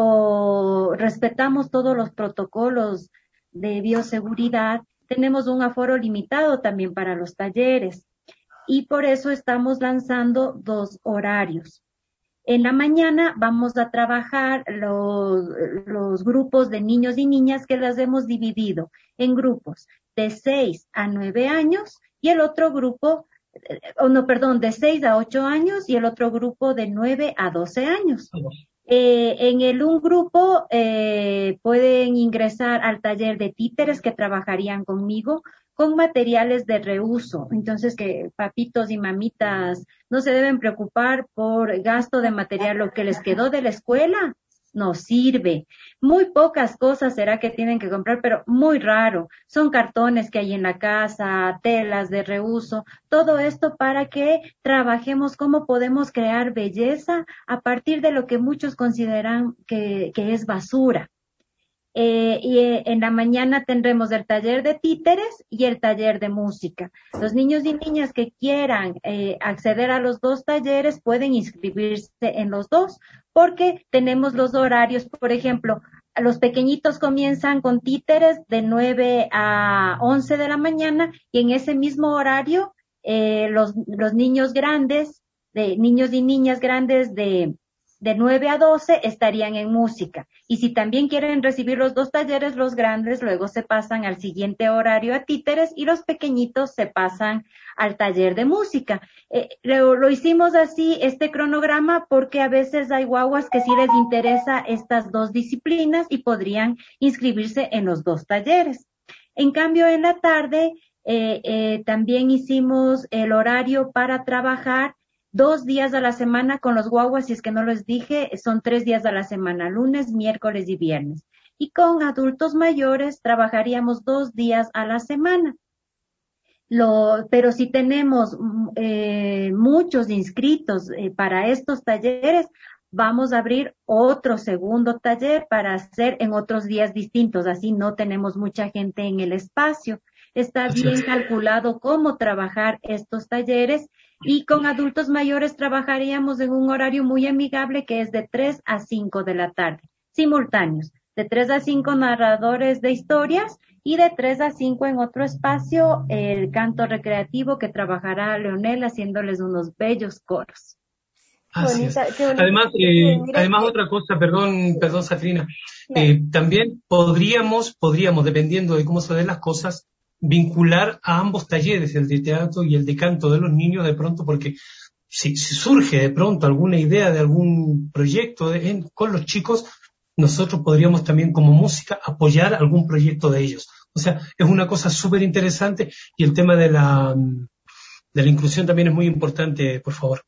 como respetamos todos los protocolos de bioseguridad, tenemos un aforo limitado también para los talleres y por eso estamos lanzando dos horarios. En la mañana vamos a trabajar los, los grupos de niños y niñas que las hemos dividido en grupos de seis a nueve años y el otro grupo, oh, no, perdón, de seis a ocho años y el otro grupo de nueve a doce años. Eh, en el un grupo eh, pueden ingresar al taller de títeres que trabajarían conmigo con materiales de reuso. Entonces, que papitos y mamitas no se deben preocupar por gasto de material. Lo que les quedó de la escuela nos sirve. Muy pocas cosas será que tienen que comprar, pero muy raro. Son cartones que hay en la casa, telas de reuso, todo esto para que trabajemos cómo podemos crear belleza a partir de lo que muchos consideran que, que es basura. Eh, y eh, en la mañana tendremos el taller de títeres y el taller de música. Los niños y niñas que quieran eh, acceder a los dos talleres pueden inscribirse en los dos, porque tenemos los horarios. Por ejemplo, los pequeñitos comienzan con títeres de nueve a once de la mañana y en ese mismo horario eh, los, los niños grandes, de niños y niñas grandes de de nueve a doce estarían en música. Y si también quieren recibir los dos talleres, los grandes luego se pasan al siguiente horario a títeres y los pequeñitos se pasan al taller de música. Eh, lo, lo hicimos así, este cronograma, porque a veces hay guaguas que sí les interesa estas dos disciplinas y podrían inscribirse en los dos talleres. En cambio, en la tarde eh, eh, también hicimos el horario para trabajar dos días a la semana con los guaguas, si es que no les dije, son tres días a la semana, lunes, miércoles y viernes. Y con adultos mayores trabajaríamos dos días a la semana. Lo, pero si tenemos eh, muchos inscritos eh, para estos talleres, vamos a abrir otro segundo taller para hacer en otros días distintos, así no tenemos mucha gente en el espacio. Está bien calculado cómo trabajar estos talleres. Y con adultos mayores trabajaríamos en un horario muy amigable que es de tres a cinco de la tarde, simultáneos, de tres a cinco narradores de historias y de tres a cinco en otro espacio el canto recreativo que trabajará Leonel haciéndoles unos bellos coros. Así bonita, es. qué bonita. Además, eh, Mira además que- otra cosa, perdón, perdón, Satrina, Claro. eh, también podríamos, podríamos, dependiendo de cómo se den las cosas, vincular a ambos talleres, el de teatro y el de canto de los niños de pronto, porque si, si surge de pronto alguna idea de algún proyecto de- en- con los chicos, nosotros podríamos también como música apoyar algún proyecto de ellos. O sea, es una cosa súper interesante y el tema de la, de la inclusión también es muy importante, por favor.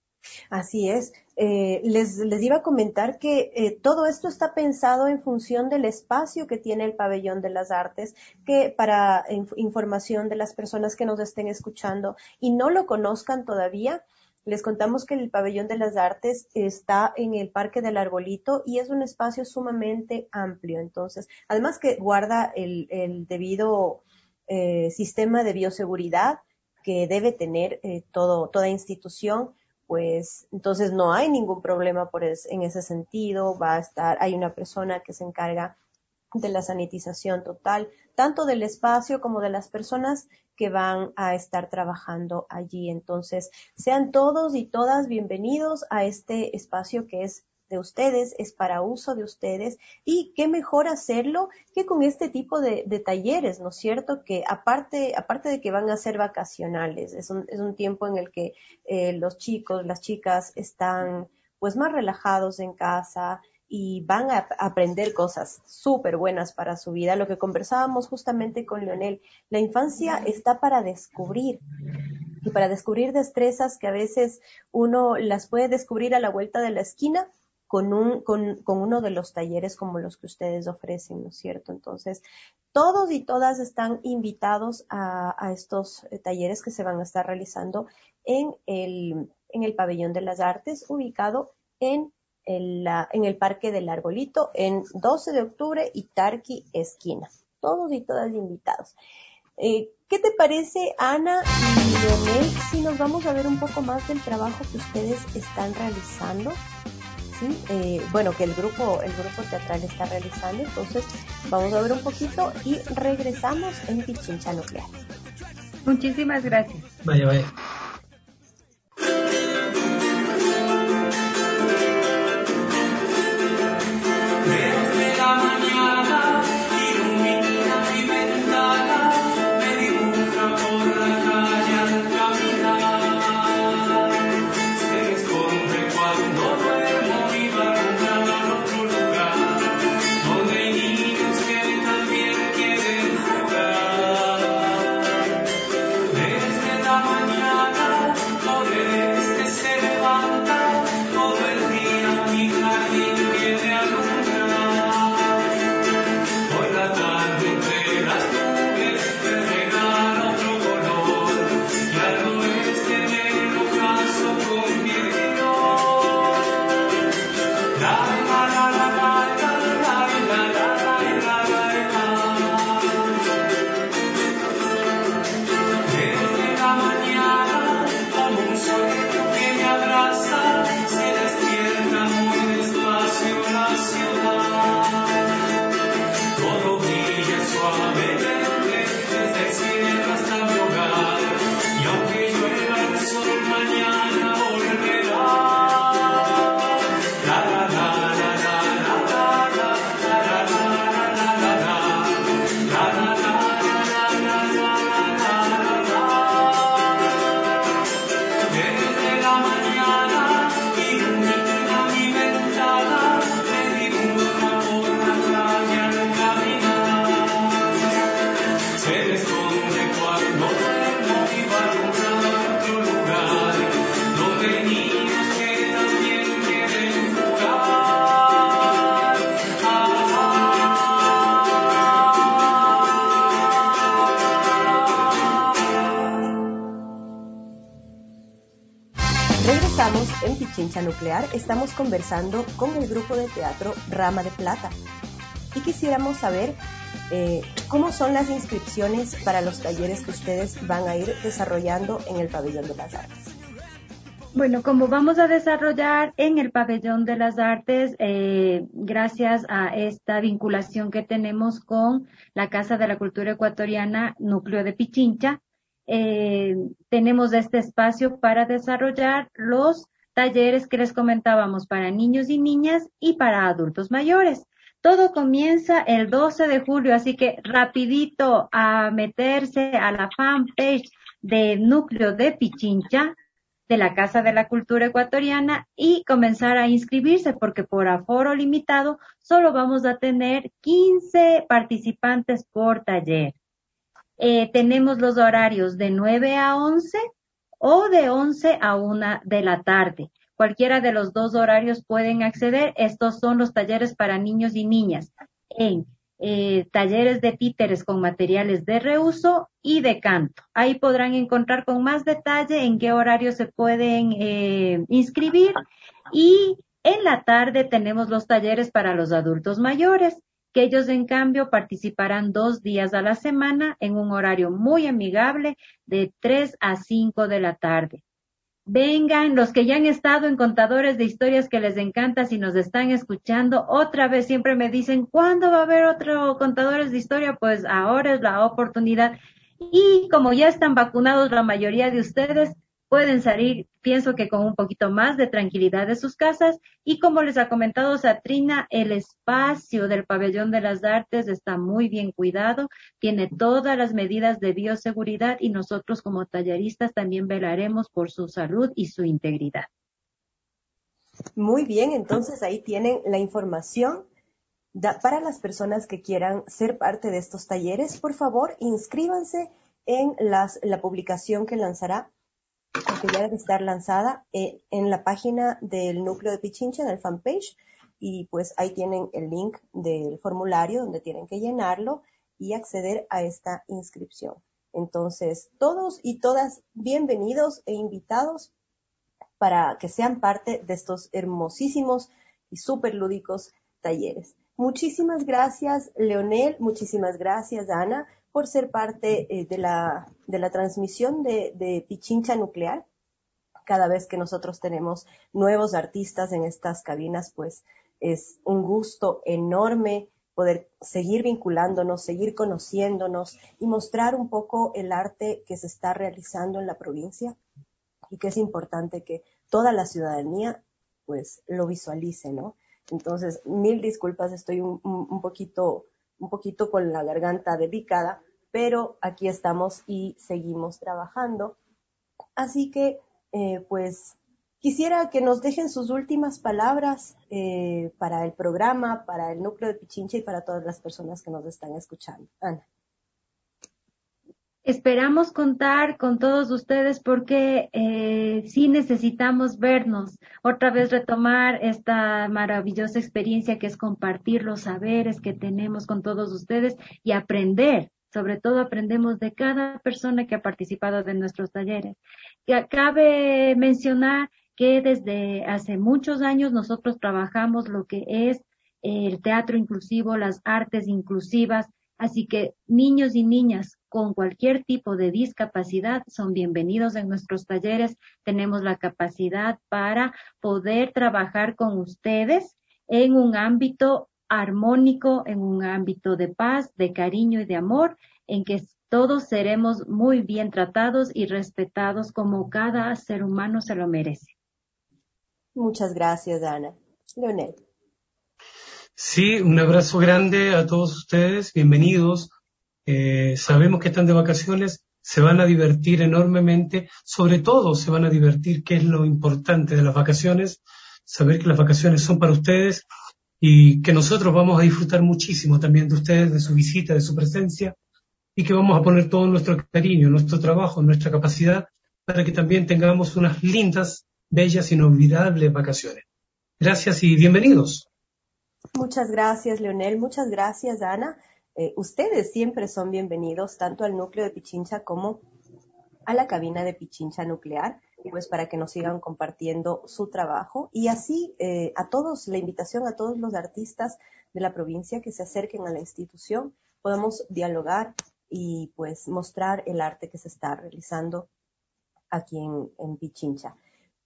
Así es. Eh, les, les iba a comentar que eh, todo esto está pensado en función del espacio que tiene el Pabellón de las Artes, que para inf- información de las personas que nos estén escuchando y no lo conozcan todavía, les contamos que el Pabellón de las Artes está en el Parque del Arbolito y es un espacio sumamente amplio. Entonces, además que guarda el, el debido eh, sistema de bioseguridad que debe tener eh, todo, toda institución, pues entonces no hay ningún problema por es, en ese sentido. Va a estar, hay una persona que se encarga de la sanitización total, tanto del espacio como de las personas que van a estar trabajando allí. Entonces, sean todos y todas bienvenidos a este espacio que es de ustedes, es para uso de ustedes, y qué mejor hacerlo que con este tipo de, de talleres, ¿no es cierto? Que aparte, aparte de que van a ser vacacionales, es un, es un tiempo en el que eh, los chicos, las chicas están pues más relajados en casa y van a aprender cosas súper buenas para su vida. Lo que conversábamos justamente con Leonel, la infancia está para descubrir y para descubrir destrezas que a veces uno las puede descubrir a la vuelta de la esquina con un, con, con uno de los talleres como los que ustedes ofrecen, ¿no es cierto? Entonces, todos y todas están invitados a, a estos eh, talleres que se van a estar realizando en el, en el Pabellón de las Artes, ubicado en el, la, en el Parque del Arbolito, en doce de octubre y Tarqui esquina. Todos y todas invitados. Eh, ¿Qué te parece, Ana y Leonel, si nos vamos a ver un poco más del trabajo que ustedes están realizando? ¿Sí? Eh, bueno, que el grupo, el grupo teatral está realizando. Entonces, vamos a ver un poquito y regresamos en Pichincha Nuclear. Muchísimas gracias. Vaya, vaya. Desde la mañana ilumina mi ventana, me dibuja por la calle al caminar. Se esconde cuando duermo y va a buscar otro lugar, donde hay niños que también quieren jugar. Desde la mañana por este se levanta, todo el día mi jardín viene a alumbrar. Por la tarde entre las nubes me regala otro color, y al oeste me ocaso convirtió. La la la la la la la la la la la. Desde la mañana como un sueño que me abraza, se despierta muy despacio la ciudad. Todo brilla suavemente desde el cielo hasta mi hogar, y aunque llueva el sol mañana volverá. La la la la la la la la la la la la la la la la. Desde la mañana ilumina mi ventana, me dibuja por la calle al caminar. Se esconde cuando duermo y va a buscar otro lugar, donde hay niños que también quieren jugar. Regresamos en Pichincha Nuclear. Estamos conversando con el grupo de teatro Rama de Plata y quisiéramos saber eh, cómo son las inscripciones para los talleres que ustedes van a ir desarrollando en el Pabellón de las Artes. Bueno, como vamos a desarrollar en el Pabellón de las Artes, eh, gracias a esta vinculación que tenemos con la Casa de la Cultura Ecuatoriana, Núcleo de Pichincha, eh, tenemos este espacio para desarrollar los talleres que les comentábamos para niños y niñas y para adultos mayores. Todo comienza el doce de julio, así que rapidito a meterse a la fanpage del Núcleo de Pichincha, de la Casa de la Cultura Ecuatoriana, y comenzar a inscribirse, porque por aforo limitado solo vamos a tener quince participantes por taller. Eh, tenemos los horarios de nueve a once o de once a una de la tarde. Cualquiera de los dos horarios pueden acceder. Estos son los talleres para niños y niñas en Eh, talleres de títeres con materiales de reuso y de canto. Ahí podrán encontrar con más detalle en qué horario se pueden eh, inscribir. Y en la tarde tenemos los talleres para los adultos mayores, que ellos en cambio participarán dos días a la semana en un horario muy amigable de tres a cinco de la tarde. Vengan, los que ya han estado en Contadores de Historias, que les encanta, si nos están escuchando, otra vez siempre me dicen, ¿cuándo va a haber otro Contadores de Historia? Pues ahora es la oportunidad. Y como ya están vacunados la mayoría de ustedes, pueden salir, pienso que con un poquito más de tranquilidad de sus casas. Y como les ha comentado Satrina, el espacio del Pabellón de las Artes está muy bien cuidado, tiene todas las medidas de bioseguridad y nosotros como talleristas también velaremos por su salud y su integridad. Muy bien, entonces ahí tienen la información. Da, para las personas que quieran ser parte de estos talleres, por favor, inscríbanse en las, la publicación que lanzará, que ya debe estar lanzada eh, en la página del Núcleo de Pichincha, en el fanpage, y pues ahí tienen el link del formulario donde tienen que llenarlo y acceder a esta inscripción. Entonces, todos y todas bienvenidos e invitados para que sean parte de estos hermosísimos y súper lúdicos talleres. Muchísimas gracias, Leonel, muchísimas gracias, Ana, por ser parte eh, de, la, de la transmisión de, de Pichincha Nuclear. Cada vez que nosotros tenemos nuevos artistas en estas cabinas, pues es un gusto enorme poder seguir vinculándonos, seguir conociéndonos y mostrar un poco el arte que se está realizando en la provincia y que es importante que toda la ciudadanía pues lo visualice, ¿no? Entonces, mil disculpas, estoy un, un, un poquito, un poquito con la garganta delicada, pero aquí estamos y seguimos trabajando. Así que, eh, pues, quisiera que nos dejen sus últimas palabras eh, para el programa, para el Núcleo de Pichincha y para todas las personas que nos están escuchando. Ana. Esperamos contar con todos ustedes porque eh, sí necesitamos vernos, otra vez retomar esta maravillosa experiencia que es compartir los saberes que tenemos con todos ustedes y aprender. Sobre todo aprendemos de cada persona que ha participado de nuestros talleres. Que cabe mencionar que desde hace muchos años nosotros trabajamos lo que es el teatro inclusivo, las artes inclusivas, así que niños y niñas con cualquier tipo de discapacidad son bienvenidos en nuestros talleres. Tenemos la capacidad para poder trabajar con ustedes en un ámbito armónico, en un ámbito de paz, de cariño y de amor, en que todos seremos muy bien tratados y respetados como cada ser humano se lo merece. Muchas gracias, Ana. Leonel. Sí, un abrazo grande a todos ustedes, bienvenidos. Eh, sabemos que están de vacaciones, se van a divertir enormemente, sobre todo se van a divertir, que es lo importante de las vacaciones, saber que las vacaciones son para ustedes y que nosotros vamos a disfrutar muchísimo también de ustedes, de su visita, de su presencia, y que vamos a poner todo nuestro cariño, nuestro trabajo, nuestra capacidad, para que también tengamos unas lindas, bellas, inolvidables vacaciones. Gracias y bienvenidos. Muchas gracias, Leonel. Muchas gracias, Ana. Eh, ustedes siempre son bienvenidos tanto al Núcleo de Pichincha como a la cabina de Pichincha Nuclear, pues para que nos sigan compartiendo su trabajo. Y así eh, a todos, la invitación a todos los artistas de la provincia que se acerquen a la institución, podemos dialogar y pues mostrar el arte que se está realizando aquí en, en Pichincha.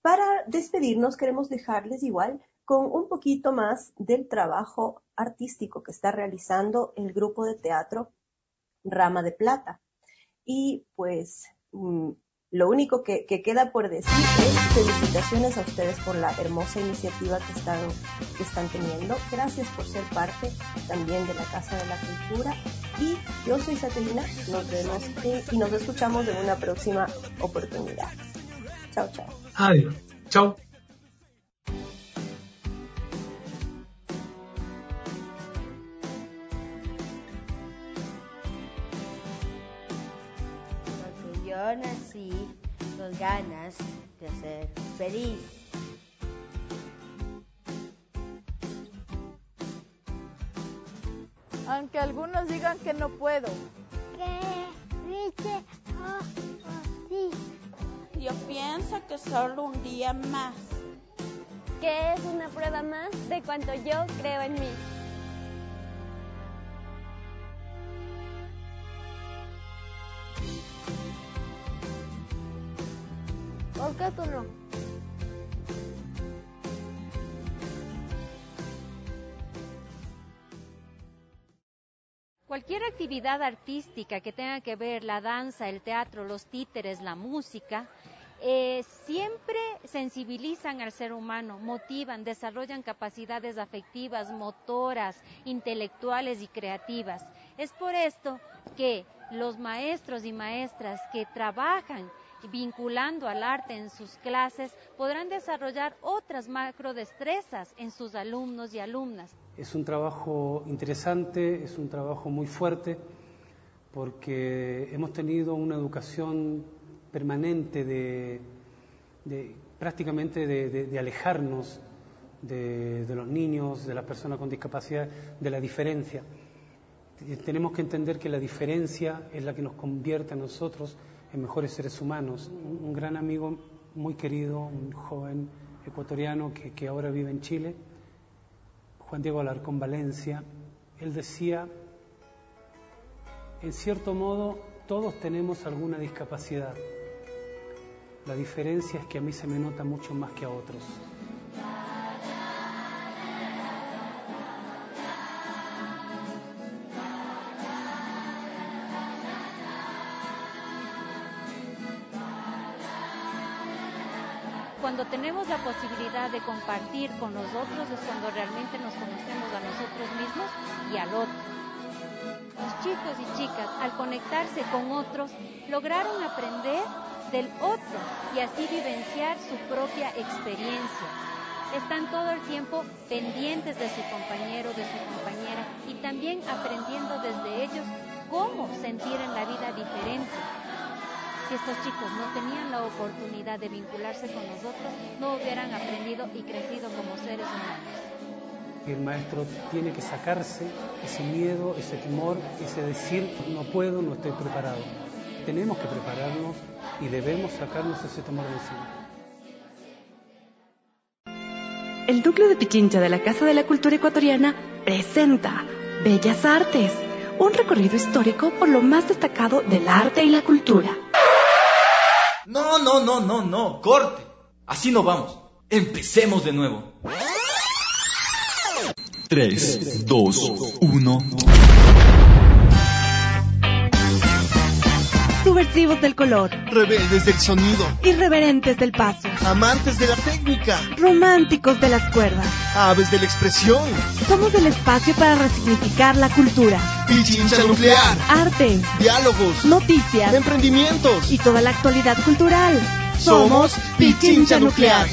Para despedirnos queremos dejarles igual con un poquito más del trabajo artístico que está realizando el grupo de teatro Rama de Plata. Y pues mmm, lo único que, que queda por decir es felicitaciones a ustedes por la hermosa iniciativa que están, que están teniendo. Gracias por ser parte también de la Casa de la Cultura. Y yo soy Satelina, nos vemos y, y nos escuchamos en una próxima oportunidad. Chao, chao. Adiós. Chao. Porque yo nací con ganas de ser feliz. Aunque algunos digan que no puedo. Que dice, oh, oh, sí. Yo pienso que solo un día más. Que es una prueba más de cuanto yo creo en mí. ¿Por qué tú no? Cualquier actividad artística que tenga que ver la danza, el teatro, los títeres, la música, eh, siempre sensibilizan al ser humano, motivan, desarrollan capacidades afectivas, motoras, intelectuales y creativas. Es por esto que los maestros y maestras que trabajan vinculando al arte en sus clases podrán desarrollar otras macrodestrezas en sus alumnos y alumnas. Es un trabajo interesante, es un trabajo muy fuerte, porque hemos tenido una educación permanente de, de prácticamente de, de, de alejarnos de, de los niños, de las personas con discapacidad, de la diferencia. Tenemos que entender que la diferencia es la que nos convierte a nosotros en mejores seres humanos. Un, un gran amigo muy querido, un joven ecuatoriano que, que ahora vive en Chile, Juan Diego Alarcón Valencia, él decía, en cierto modo, todos tenemos alguna discapacidad. La diferencia es que a mí se me nota mucho más que a otros. Cuando tenemos la posibilidad de compartir con los otros es cuando realmente nos conocemos a nosotros mismos y al otro. Los chicos y chicas, al conectarse con otros, lograron aprender del otro y así vivenciar su propia experiencia. Están todo el tiempo pendientes de su compañero, de su compañera y también aprendiendo desde ellos cómo sentir en la vida diferente. Si estos chicos no tenían la oportunidad de vincularse con nosotros, no hubieran aprendido y crecido como seres humanos. El maestro tiene que sacarse ese miedo, ese temor, ese decir, no puedo, no estoy preparado. Tenemos que prepararnos y debemos sacarnos ese temor de encima. El Núcleo de Pichincha de la Casa de la Cultura Ecuatoriana presenta Bellas Artes, un recorrido histórico por lo más destacado del arte y la cultura. No, no, no, no, no, corte. Así no vamos. Empecemos de nuevo. tres, dos, uno. Subversivos del color, rebeldes del sonido, irreverentes del paso, amantes de la técnica, románticos de las cuerdas, aves de la expresión. Somos el espacio para resignificar la cultura. Pichincha Nuclear, arte, diálogos, noticias, emprendimientos y toda la actualidad cultural. Somos Pichincha Nuclear.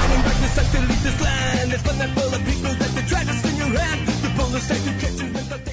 Nuclear.